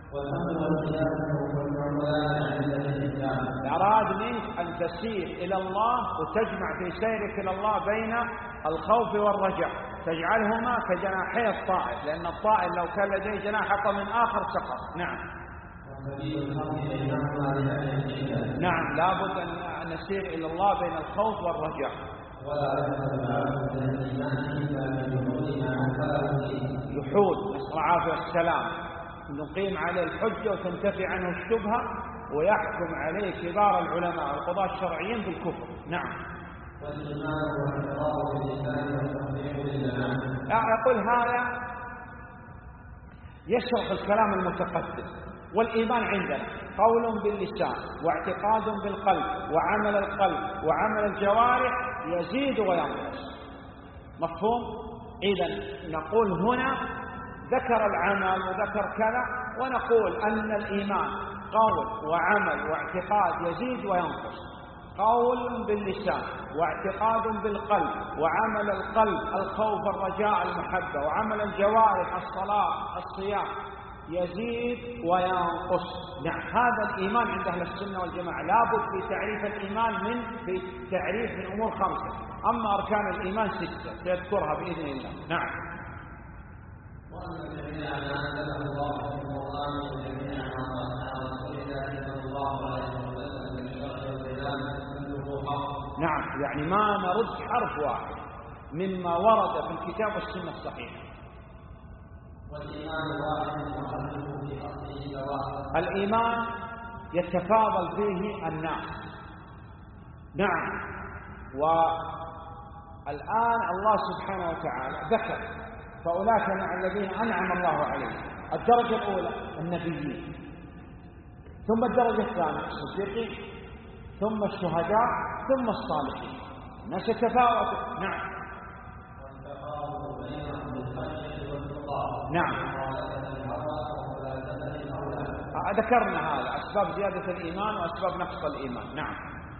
أراد منك أن تسير إلى الله وتجمع في سيرك إلى الله بين الخوف والرجاء، تجعلهما كجناحي الطائر، لأن الطائر لو كان لديه جناح أقوى من آخر سقط. نعم. نعم، لابد أن نسير إلى الله بين الخوف والرجاء. يحود، نسأل العافية والسلام، نقيم عليه الحجة وتنتفي عنه الشبهة، ويحكم عليه كبار العلماء والقضاة الشرعيين بالكفر. نعم. أقول هذا يشرح الكلام المتقدم. والإيمان عندنا قول باللسان واعتقاد بالقلب وعمل القلب وعمل الجوارح، يزيد وينقص. مفهوم؟ إذن نقول هنا ذكر العمل وذكر كذا، ونقول أن الإيمان قول وعمل واعتقاد يزيد وينقص. قول باللسان واعتقاد بالقلب وعمل القلب الخوف الرجاء المحبة، وعمل الجوارح الصلاة الصيام يزيد وينقص. نعم، هذا الإيمان عند أهل السنة والجماعة. لابد في تعريف الإيمان في تعريف من أمور 5، أما أركان الإيمان 6 سيذكرها بإذن الله. نعم. نعم، يعني ما نرد حرف واحد مما ورد في الكتاب والسنة الصحيحة. الإيمان يتفاضل فيه الناس. نعم. والآن الله سبحانه وتعالى ذكر فأولئك مع الذين أنعم الله عليهم. الدرجة الأولى النبيين، ثم الدرجة الثانية الصديقين، ثم الشهداء، ثم الصالحين. الناس يتفاوتوا. نعم. نعم، ذكرنا هذا أسباب زيادة الإيمان وأسباب نقص الإيمان. نعم.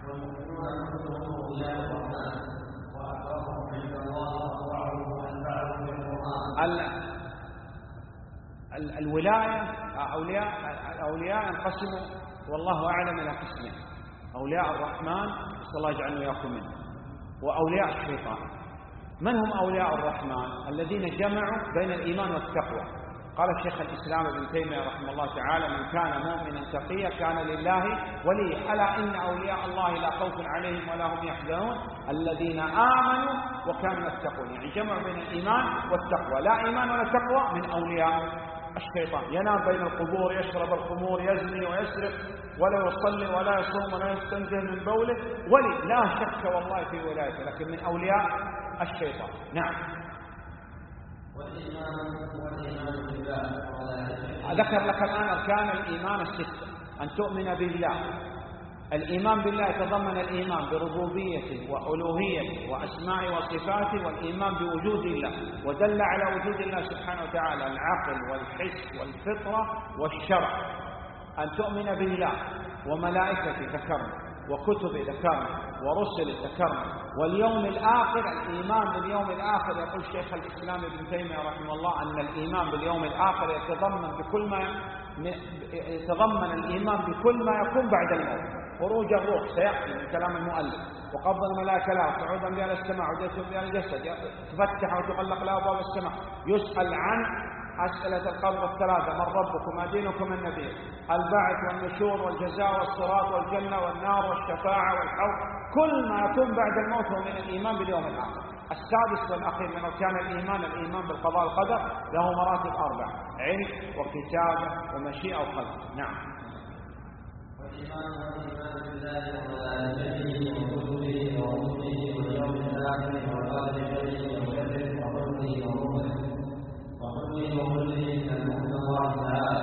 الولاية أولياء ينقسموا والله أعلم إلى قسمين: أولياء الرحمن، صلى الله يجعلنا وإياكم منه، وأولياء الشيطان. من هم أولياء الرحمن؟ الذين جمعوا بين الإيمان والتقوى. قال الشيخ الإسلام ابن تيمية رحمه الله تعالى: من كان مؤمنا تقيا كان لله وليا، ألا إن أولياء الله لا خوف عليهم ولا هم يحزنون الذين آمنوا وكانوا يتقون. يعني جمعوا بين الإيمان والتقوى. لا إيمان ولا تقوى من أولياء الشيطان. ينام بين القبور، يشرب الخمور، يزني ويسرق، ولا يصلي ولا يصوم ولا يستنزه من بوله، ولي لا شك والله في ولايته، لكن من أولياء الشيطان. نعم. ذكر لك الآن أركان الإيمان 6: أن تؤمن بالله. الإيمان بالله يتضمن الإيمان بربوبيته وألوهيته وأسماء وصفاته، والإيمان بوجود الله، ودل على وجود الله سبحانه وتعالى العقل والحس والفطرة والشرع. أن تؤمن بالله وملائكته ذكرنا، وكتبه ذكرنا، ورسله ذكرنا، واليوم الآخر. الإيمان باليوم الآخر يقول شيخ الإسلام ابن تيمية رحمه الله أن الإيمان باليوم الآخر يتضمن الإيمان بكل ما يكون بعد الموت. خروج الروح سيأتي من كلام المؤلف، وقبض الملائكة له، صعودا بها السماء، وجلسا بها الجسد، تفتح وتغلق له أبواب السماء، يسأل عن أسئلة القبر الثلاثة: من ربكم، ما دينكم، النبي، البعث والنشور والجزاء والصراط والجنة والنار والشفاعة والحوض. كل ما يكون بعد الموت هو من الإيمان باليوم الآخر. السادس والأخير من أركان الإيمان الإيمان بالقضاء والقدر، له مراتب 4: علم وكتابة ومشيئة وقدر. نعم. والإيمان بالله وملائكته وكتبه ورسله واليوم الآخر وقدره وكذبه وحكمه وحكمه وكله من الله تعالى